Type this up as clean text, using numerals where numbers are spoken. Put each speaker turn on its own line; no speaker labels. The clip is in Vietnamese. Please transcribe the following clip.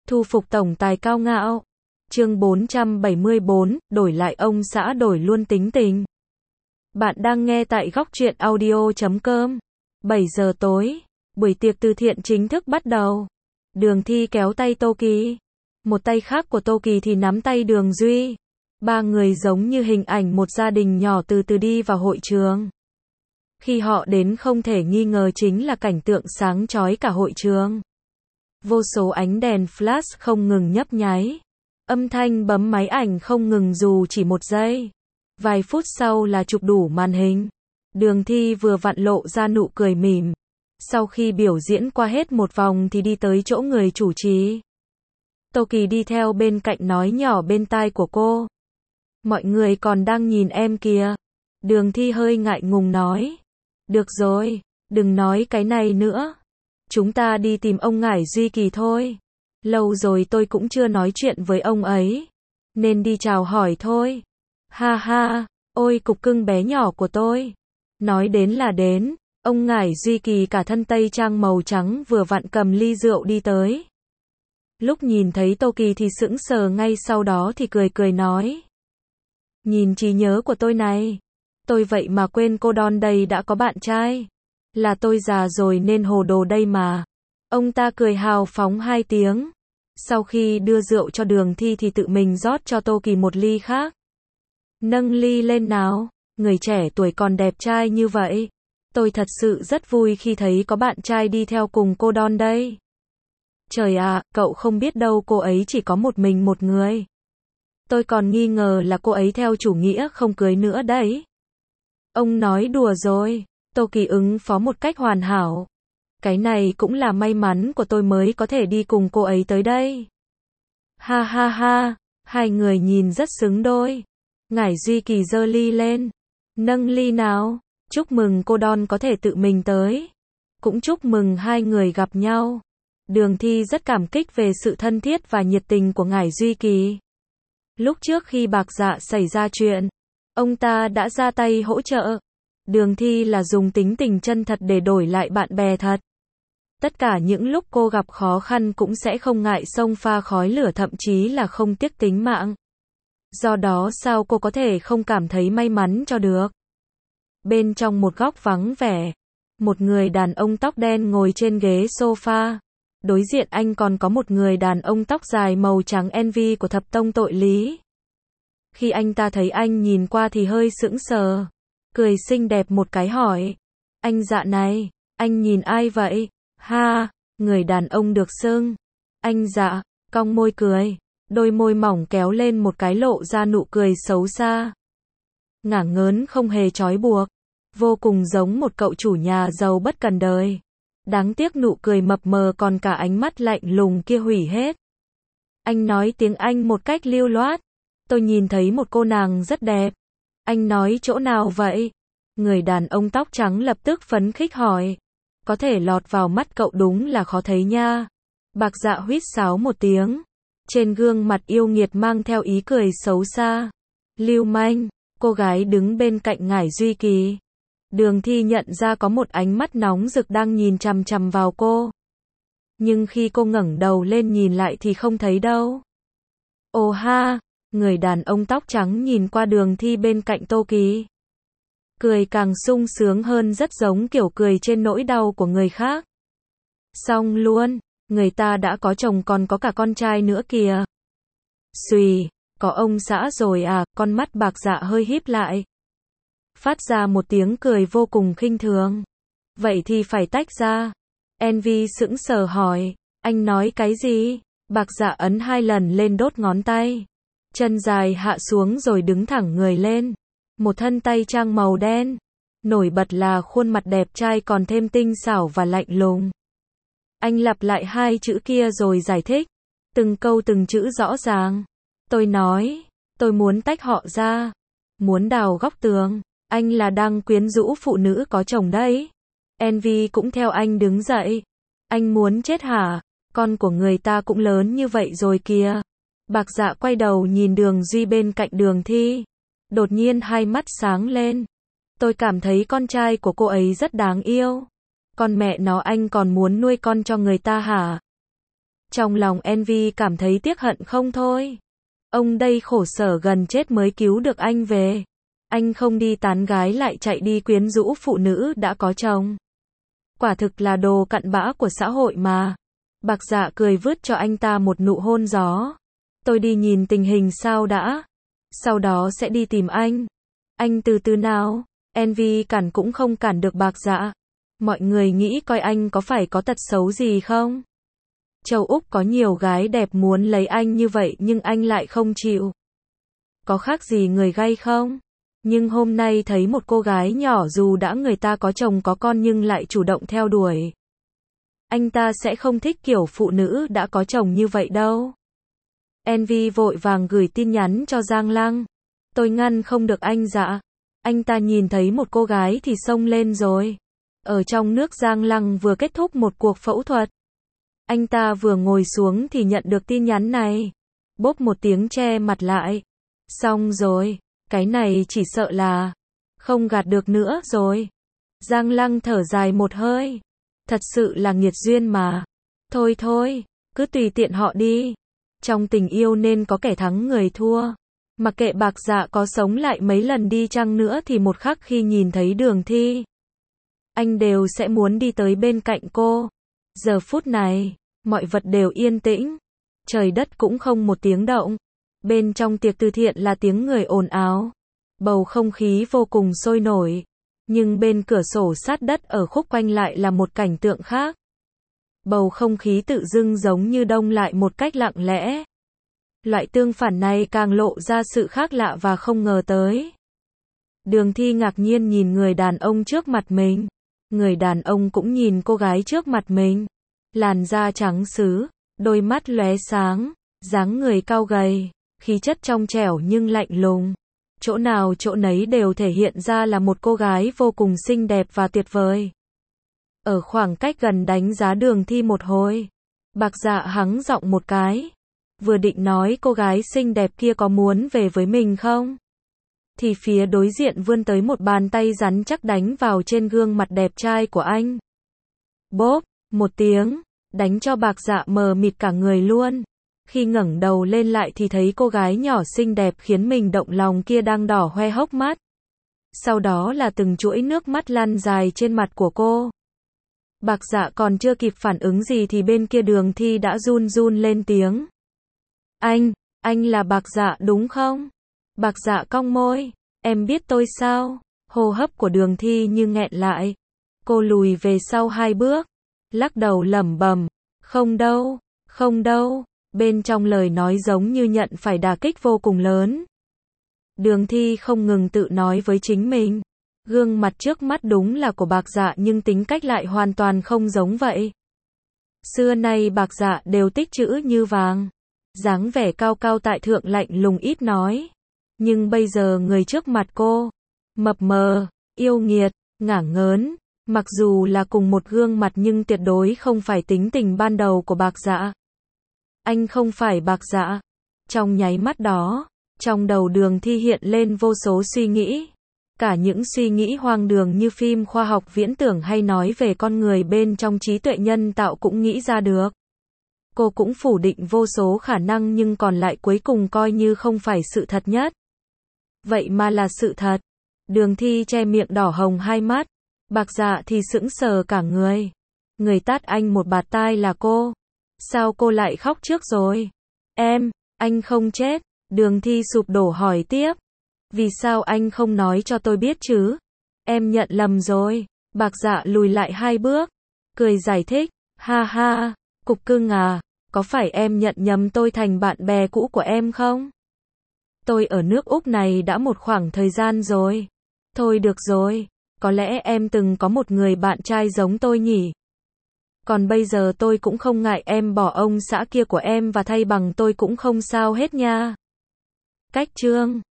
Thu phục tổng tài cao ngạo. Chương 474, đổi lại ông xã đổi luôn tính tình. Bạn đang nghe tại góc truyện audio.com. 7 giờ tối, buổi tiệc từ thiện chính thức bắt đầu. Đường Thi kéo tay Tô Kỳ. Một tay khác của Tô Kỳ thì nắm tay Đường Duy. Ba người giống như hình ảnh một gia đình nhỏ từ từ đi vào hội trường. Khi họ đến không thể nghi ngờ chính là cảnh tượng sáng chói cả hội trường. Vô số ánh đèn flash không ngừng nhấp nháy. Âm thanh bấm máy ảnh không ngừng dù chỉ một giây. Vài phút sau là chụp đủ màn hình. Đường Thi vừa vặn lộ ra nụ cười mỉm. Sau khi biểu diễn qua hết một vòng thì đi tới chỗ người chủ trì. Tô Kỳ đi theo bên cạnh nói nhỏ bên tai của cô. Mọi người còn đang nhìn em kìa. Đường Thi hơi ngại ngùng nói. Được rồi, đừng nói cái này nữa. Chúng ta đi tìm ông Ngải Duy Kỳ thôi. Lâu rồi tôi cũng chưa nói chuyện với ông ấy. Nên đi chào hỏi thôi. Ha ha, ôi cục cưng bé nhỏ của tôi. Nói đến là đến, ông Ngải Duy Kỳ cả thân tây trang màu trắng vừa vặn cầm ly rượu đi tới. Lúc nhìn thấy Tô Kỳ thì sững sờ ngay sau đó thì cười cười nói. Nhìn trí nhớ của tôi này. Tôi vậy mà quên cô Đon đây đã có bạn trai. Là tôi già rồi nên hồ đồ đây mà. Ông ta cười hào phóng 2 tiếng. Sau khi đưa rượu cho Đường Thi thì tự mình rót cho Tô Kỳ một ly khác. Nâng ly lên nào, người trẻ tuổi còn đẹp trai như vậy. Tôi thật sự rất vui khi thấy có bạn trai đi theo cùng cô Đon đây. Trời ạ, cậu không biết đâu cô ấy chỉ có một mình một người. Tôi còn nghi ngờ là cô ấy theo chủ nghĩa không cưới nữa đấy. Ông nói đùa rồi. Tô Kỳ ứng phó một cách hoàn hảo. Cái này cũng là may mắn của tôi mới có thể đi cùng cô ấy tới đây. Ha ha ha, hai người nhìn rất xứng đôi. Ngải Duy Kỳ giơ ly lên. Nâng ly nào, chúc mừng cô Đon có thể tự mình tới. Cũng chúc mừng hai người gặp nhau. Đường Thi rất cảm kích về sự thân thiết và nhiệt tình của Ngải Duy Kỳ. Lúc trước khi Bạc Dạ xảy ra chuyện, ông ta đã ra tay hỗ trợ. Đường Thi là dùng tính tình chân thật để đổi lại bạn bè thật. Tất cả những lúc cô gặp khó khăn cũng sẽ không ngại xông pha khói lửa thậm chí là không tiếc tính mạng. Do đó sao cô có thể không cảm thấy may mắn cho được. Bên trong một góc vắng vẻ, một người đàn ông tóc đen ngồi trên ghế sofa. Đối diện anh còn có một người đàn ông tóc dài màu trắng envy của thập tông tội lý. Khi anh ta thấy anh nhìn qua thì hơi sững sờ. Cười xinh đẹp một cái hỏi. Anh Dạ này, anh nhìn ai vậy? Ha, người đàn ông được xưng. Anh Dạ, cong môi cười. Đôi môi mỏng kéo lên một cái lộ ra nụ cười xấu xa. Ngả ngớn không hề trói buộc. Vô cùng giống một cậu chủ nhà giàu bất cần đời. Đáng tiếc nụ cười mập mờ còn cả ánh mắt lạnh lùng kia hủy hết. Anh nói tiếng Anh một cách lưu loát. Tôi nhìn thấy một cô nàng rất đẹp. Anh nói chỗ nào vậy? Người đàn ông tóc trắng lập tức phấn khích hỏi. Có thể lọt vào mắt cậu đúng là khó thấy nha. Bạc Dạ huýt sáo một tiếng. Trên gương mặt yêu nghiệt mang theo ý cười xấu xa. Lưu manh, cô gái đứng bên cạnh Ngải Duy Kỳ. Đường Thi nhận ra có một ánh mắt nóng rực đang nhìn chằm chằm vào cô. Nhưng khi cô ngẩng đầu lên nhìn lại thì không thấy đâu. Ồ ha, người đàn ông tóc trắng nhìn qua Đường Thi bên cạnh Tô Kỳ. Cười càng sung sướng hơn, rất giống kiểu cười trên nỗi đau của người khác. Xong luôn, người ta đã có chồng còn có cả con trai nữa kìa. Xùy, có ông xã rồi à, con mắt Bạc Dạ hơi híp lại. Phát ra một tiếng cười vô cùng khinh thường. Vậy thì phải tách ra. Envy sững sờ hỏi, anh nói cái gì? Bạc Dạ ấn 2 lần lên đốt ngón tay. Chân dài hạ xuống rồi đứng thẳng người lên. Một thân tây trang màu đen. Nổi bật là khuôn mặt đẹp trai còn thêm tinh xảo và lạnh lùng. Anh lặp lại 2 chữ kia rồi giải thích. Từng câu từng chữ rõ ràng. Tôi nói, tôi muốn tách họ ra. Muốn đào góc tường. Anh là đang quyến rũ phụ nữ có chồng đấy. Envy cũng theo anh đứng dậy. Anh muốn chết hả? Con của người ta cũng lớn như vậy rồi kìa. Bạc Dạ quay đầu nhìn Đường Duy bên cạnh Đường Thi. Đột nhiên hai mắt sáng lên. Tôi cảm thấy con trai của cô ấy rất đáng yêu. Con mẹ nó, anh còn muốn nuôi con cho người ta hả? Trong lòng Envy cảm thấy tiếc hận không thôi. Ông đây khổ sở gần chết mới cứu được anh về. Anh không đi tán gái lại chạy đi quyến rũ phụ nữ đã có chồng. Quả thực là đồ cặn bã của xã hội mà. Bạc Dạ cười vứt cho anh ta một nụ hôn gió. Tôi đi nhìn tình hình sao đã. Sau đó sẽ đi tìm anh. Anh từ từ nào. Envy cản cũng không cản được Bạc Dạ. Mọi người nghĩ coi anh có phải có tật xấu gì không? Châu Úc có nhiều gái đẹp muốn lấy anh như vậy nhưng anh lại không chịu. Có khác gì người gay không? Nhưng hôm nay thấy một cô gái nhỏ dù đã người ta có chồng có con nhưng lại chủ động theo đuổi. Anh ta sẽ không thích kiểu phụ nữ đã có chồng như vậy đâu. Envy vội vàng gửi tin nhắn cho Giang Lăng. Tôi ngăn không được anh Dạ. Anh ta nhìn thấy một cô gái thì xông lên rồi. Ở trong nước Giang Lăng vừa kết thúc một cuộc phẫu thuật. Anh ta vừa ngồi xuống thì nhận được tin nhắn này. Bốp một tiếng che mặt lại. Xong rồi, cái này chỉ sợ là không gạt được nữa rồi. Giang Lăng thở dài một hơi. Thật sự là nghiệt duyên mà. Thôi thôi, cứ tùy tiện họ đi. Trong tình yêu nên có kẻ thắng người thua. Mặc kệ Bạc Dạ có sống lại mấy lần đi chăng nữa thì một khắc khi nhìn thấy Đường Thi, anh đều sẽ muốn đi tới bên cạnh cô. Giờ phút này, mọi vật đều yên tĩnh. Trời đất cũng không một tiếng động. Bên trong tiệc từ thiện là tiếng người ồn ào. Bầu không khí vô cùng sôi nổi. Nhưng bên cửa sổ sát đất ở khúc quanh lại là một cảnh tượng khác. Bầu không khí tự dưng giống như đông lại một cách lặng lẽ. Loại tương phản này càng lộ ra sự khác lạ và không ngờ tới. Đường Thi ngạc nhiên nhìn người đàn ông trước mặt mình. Người đàn ông cũng nhìn cô gái trước mặt mình. Làn da trắng sứ, đôi mắt lóe sáng, dáng người cao gầy, khí chất trong trẻo nhưng lạnh lùng. Chỗ nào chỗ nấy đều thể hiện ra là một cô gái vô cùng xinh đẹp và tuyệt vời. Ở khoảng cách gần đánh giá Đường Thi một hồi. Bạc Dạ hắng giọng một cái. Vừa định nói cô gái xinh đẹp kia có muốn về với mình không? Thì phía đối diện vươn tới một bàn tay rắn chắc đánh vào trên gương mặt đẹp trai của anh. Bốp, một tiếng, đánh cho Bạc Dạ mờ mịt cả người luôn. Khi ngẩng đầu lên lại thì thấy cô gái nhỏ xinh đẹp khiến mình động lòng kia đang đỏ hoe hốc mắt. Sau đó là từng chuỗi nước mắt lăn dài trên mặt của cô. Bạc Dạ còn chưa kịp phản ứng gì thì bên kia Đường Thi đã run run lên tiếng. Anh là Bạc Dạ đúng không? Bạc Dạ cong môi. Em biết tôi sao? Hô hấp của Đường Thi như nghẹn lại. Cô lùi về sau 2 bước. Lắc đầu lẩm bẩm. Không đâu, không đâu. Bên trong lời nói giống như nhận phải đả kích vô cùng lớn. Đường Thi không ngừng tự nói với chính mình. Gương mặt trước mắt đúng là của Bạc Dạ nhưng tính cách lại hoàn toàn không giống vậy. Xưa nay Bạc Dạ đều tích trữ như vàng. Dáng vẻ cao cao tại thượng lạnh lùng ít nói. Nhưng bây giờ người trước mặt cô, mập mờ, yêu nghiệt, ngả ngớn, mặc dù là cùng một gương mặt nhưng tuyệt đối không phải tính tình ban đầu của Bạc Dạ. Anh không phải Bạc Dạ. Trong nháy mắt đó, trong đầu Đường Thi hiện lên vô số suy nghĩ. Cả những suy nghĩ hoang đường như phim khoa học viễn tưởng hay nói về con người bên trong trí tuệ nhân tạo cũng nghĩ ra được. Cô cũng phủ định vô số khả năng nhưng còn lại cuối cùng coi như không phải sự thật nhất. Vậy mà là sự thật. Đường Thi che miệng đỏ hồng hai mắt. Bạc Dạ thì sững sờ cả người. Người tát anh một bạt tai là cô. Sao cô lại khóc trước rồi? Anh không chết. Đường Thi sụp đổ hỏi tiếp. Vì sao anh không nói cho tôi biết chứ? Em nhận lầm rồi. Bạc Dạ lùi lại 2 bước. Cười giải thích. Ha ha, cục cưng à, có phải em nhận nhầm tôi thành bạn bè cũ của em không? Tôi ở nước Úc này đã một khoảng thời gian rồi. Thôi được rồi, có lẽ em từng có một người bạn trai giống tôi nhỉ? Còn bây giờ tôi cũng không ngại em bỏ ông xã kia của em và thay bằng tôi cũng không sao hết nha. Cách chương